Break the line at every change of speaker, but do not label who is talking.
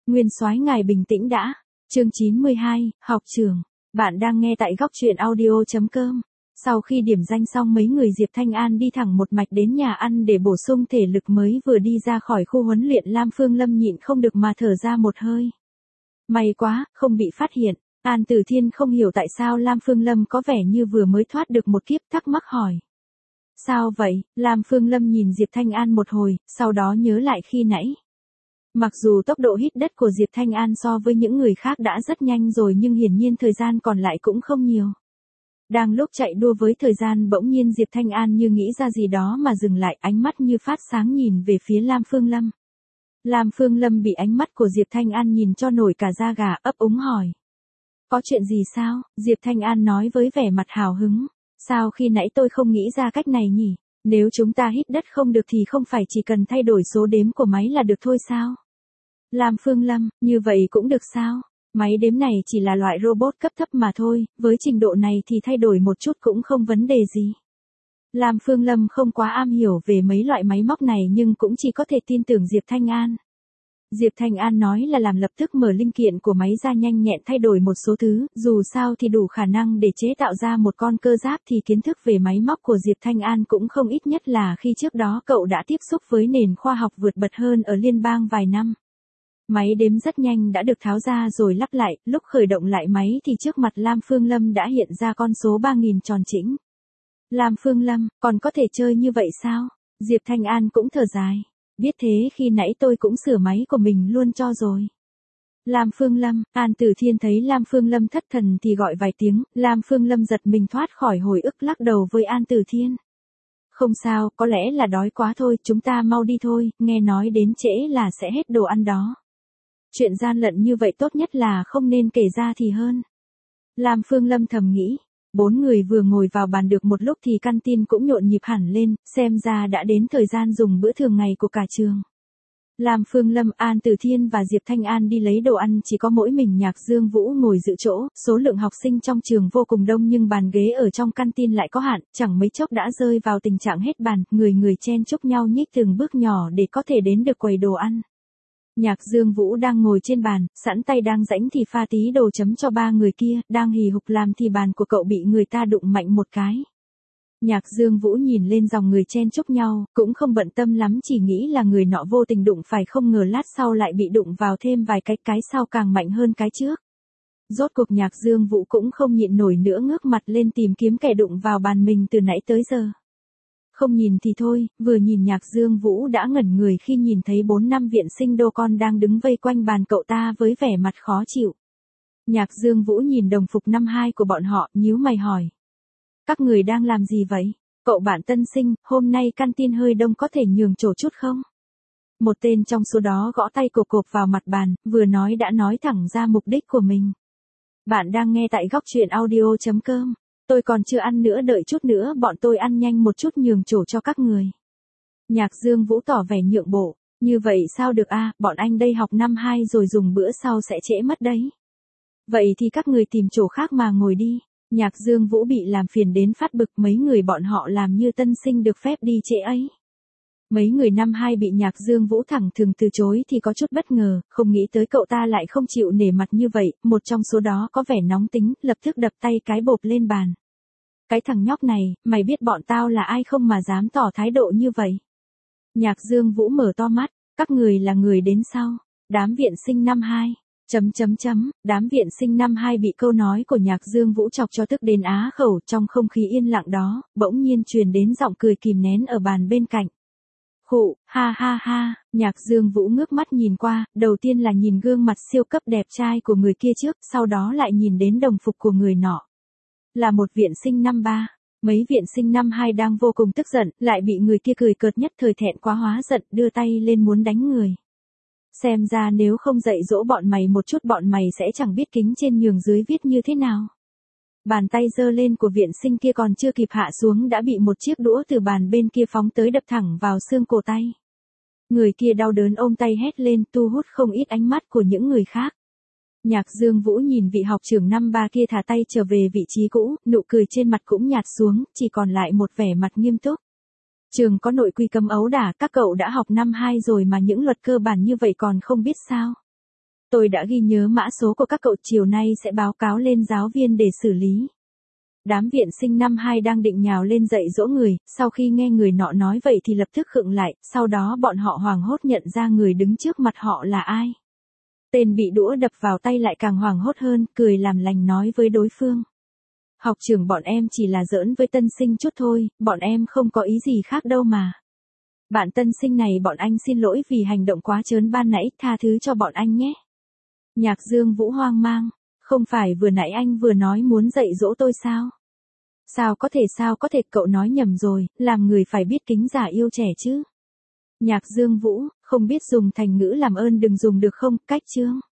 Nguyên soái ngài bình tĩnh đã. Chương 92, học trường. Bạn đang nghe tại góc truyện audio.com. Sau khi điểm danh xong mấy người Diệp Thanh An đi thẳng một mạch đến nhà ăn để bổ sung thể lực, mới vừa đi ra khỏi khu huấn luyện Lam Phương Lâm nhịn không được mà thở ra một hơi. May quá, không bị phát hiện. An Tử Thiên không hiểu tại sao Lam Phương Lâm có vẻ như vừa mới thoát được một kiếp, thắc mắc hỏi. Sao vậy? Lam Phương Lâm nhìn Diệp Thanh An một hồi, sau đó nhớ lại khi nãy. Mặc dù tốc độ hít đất của Diệp Thanh An so với những người khác đã rất nhanh rồi, nhưng hiển nhiên thời gian còn lại cũng không nhiều. Đang lúc chạy đua với thời gian, bỗng nhiên Diệp Thanh An như nghĩ ra gì đó mà dừng lại, ánh mắt như phát sáng nhìn về phía Lam Phương Lâm. Lam Phương Lâm bị ánh mắt của Diệp Thanh An nhìn cho nổi cả da gà, ấp úng hỏi. Có chuyện gì sao? Diệp Thanh An nói với vẻ mặt hào hứng. Sao khi nãy tôi không nghĩ ra cách này nhỉ? Nếu chúng ta hít đất không được thì không phải chỉ cần thay đổi số đếm của máy là được thôi sao? Lam Phương Lâm, như vậy cũng được sao? Máy đếm này chỉ là loại robot cấp thấp mà thôi, với trình độ này thì thay đổi một chút cũng không vấn đề gì. Lam Phương Lâm không quá am hiểu về mấy loại máy móc này nhưng cũng chỉ có thể tin tưởng Diệp Thanh An. Diệp Thanh An nói là làm, lập tức mở linh kiện của máy ra, nhanh nhẹn thay đổi một số thứ, dù sao thì đủ khả năng để chế tạo ra một con cơ giáp, thì kiến thức về máy móc của Diệp Thanh An cũng không ít, nhất là khi trước đó cậu đã tiếp xúc với nền khoa học vượt bật hơn ở liên bang vài năm. Máy đếm rất nhanh đã được tháo ra rồi lắp lại, lúc khởi động lại máy thì trước mặt Lam Phương Lâm đã hiện ra con số 3000 tròn chỉnh. Lam Phương Lâm, còn có thể chơi như vậy sao? Diệp Thanh An cũng thở dài. Biết thế khi nãy tôi cũng sửa máy của mình luôn cho rồi. Lam Phương Lâm, An Tử Thiên thấy Lam Phương Lâm thất thần thì gọi vài tiếng, Lam Phương Lâm giật mình thoát khỏi hồi ức, lắc đầu với An Tử Thiên. Không sao, có lẽ là đói quá thôi, chúng ta mau đi thôi, nghe nói đến trễ là sẽ hết đồ ăn đó. Chuyện gian lận như vậy tốt nhất là không nên kể ra thì hơn. Lam Phương Lâm thầm nghĩ. Bốn người vừa ngồi vào bàn được một lúc thì căn tin cũng nhộn nhịp hẳn lên, xem ra đã đến thời gian dùng bữa thường ngày của cả trường. Lam Phương Lâm, An Tử Thiên và Diệp Thanh An đi lấy đồ ăn, chỉ có mỗi mình Nhạc Dương Vũ ngồi giữ chỗ. Số lượng học sinh trong trường vô cùng đông nhưng bàn ghế ở trong căn tin lại có hạn, chẳng mấy chốc đã rơi vào tình trạng hết bàn, người người chen chúc nhau nhích từng bước nhỏ để có thể đến được quầy đồ ăn. Nhạc Dương Vũ đang ngồi trên bàn, sẵn tay đang rãnh thì pha tí đồ chấm cho ba người kia, đang hì hục làm thì bàn của cậu bị người ta đụng mạnh một cái. Nhạc Dương Vũ nhìn lên dòng người chen chúc nhau, cũng không bận tâm lắm, chỉ nghĩ là người nọ vô tình đụng phải, không ngờ lát sau lại bị đụng vào thêm vài cái sau càng mạnh hơn cái trước. Rốt cuộc Nhạc Dương Vũ cũng không nhịn nổi nữa, ngước mặt lên tìm kiếm kẻ đụng vào bàn mình từ nãy tới giờ. Không nhìn thì thôi, vừa nhìn Nhạc Dương Vũ đã ngẩn người khi nhìn thấy 4-5 viện sinh đô con đang đứng vây quanh bàn cậu ta với vẻ mặt khó chịu. Nhạc Dương Vũ nhìn đồng phục năm 2 của bọn họ, nhíu mày hỏi. Các người đang làm gì vậy? Cậu bạn tân sinh, hôm nay căn tin hơi đông, có thể nhường chỗ chút không? Một tên trong số đó gõ tay cộp cộp vào mặt bàn, vừa nói đã nói thẳng ra mục đích của mình. Bạn đang nghe tại góc truyện audio.com. Tôi còn chưa ăn nữa, đợi chút nữa bọn tôi ăn nhanh một chút nhường chỗ cho các người. Nhạc Dương Vũ tỏ vẻ nhượng bộ. Như vậy sao được a, bọn anh đây học năm 2 rồi, dùng bữa sau sẽ trễ mất đấy. Vậy thì các người tìm chỗ khác mà ngồi đi. Nhạc Dương Vũ bị làm phiền đến phát bực, mấy người bọn họ làm như tân sinh được phép đi trễ ấy. Mấy người năm 2 bị Nhạc Dương Vũ thẳng thừng từ chối thì có chút bất ngờ, không nghĩ tới cậu ta lại không chịu nể mặt như vậy, một trong số đó có vẻ nóng tính, lập tức đập tay cái bộp lên bàn. Cái thằng nhóc này, mày biết bọn tao là ai không mà dám tỏ thái độ như vậy? Nhạc Dương Vũ mở to mắt, các người là người đến sau, đám viện sinh năm 2. Đám viện sinh năm 2 bị câu nói của Nhạc Dương Vũ chọc cho tức đến á khẩu, trong không khí yên lặng đó, bỗng nhiên truyền đến giọng cười kìm nén ở bàn bên cạnh. Khụ, ha ha ha, Nhạc Dương Vũ ngước mắt nhìn qua, đầu tiên là nhìn gương mặt siêu cấp đẹp trai của người kia trước, sau đó lại nhìn đến đồng phục của người nọ. Là một viện sinh năm 3. Mấy viện sinh năm 2 đang vô cùng tức giận, lại bị người kia cười cợt, nhất thời thẹn quá hóa giận, đưa tay lên muốn đánh người. Xem ra nếu không dạy dỗ bọn mày một chút, bọn mày sẽ chẳng biết kính trên nhường dưới viết như thế nào. Bàn tay giơ lên của viện sinh kia còn chưa kịp hạ xuống đã bị một chiếc đũa từ bàn bên kia phóng tới, đập thẳng vào xương cổ tay. Người kia đau đớn ôm tay hét lên, thu hút không ít ánh mắt của những người khác. Nhạc Dương Vũ nhìn vị học trưởng năm 3 kia thả tay trở về vị trí cũ, nụ cười trên mặt cũng nhạt xuống, chỉ còn lại một vẻ mặt nghiêm túc. Trường có nội quy cấm ấu đả, các cậu đã học năm 2 rồi mà những luật cơ bản như vậy còn không biết sao? Tôi đã ghi nhớ mã số của các cậu, chiều nay sẽ báo cáo lên giáo viên để xử lý. Đám viện sinh năm 2 đang định nhào lên dạy dỗ người, sau khi nghe người nọ nói vậy thì lập tức khựng lại, sau đó bọn họ hoảng hốt nhận ra người đứng trước mặt họ là ai. Tên bị đũa đập vào tay lại càng hoảng hốt hơn, cười làm lành nói với đối phương. Học trưởng, bọn em chỉ là giỡn với tân sinh chút thôi, bọn em không có ý gì khác đâu mà. Bạn tân sinh này, bọn anh xin lỗi vì hành động quá trớn ban nãy, tha thứ cho bọn anh nhé. Nhạc Dương Vũ hoang mang, không phải vừa nãy anh vừa nói muốn dạy dỗ tôi sao? Sao có thể, cậu nói nhầm rồi, làm người phải biết kính già yêu trẻ chứ. Nhạc Dương Vũ, không biết dùng thành ngữ làm ơn đừng dùng được không, cách chương.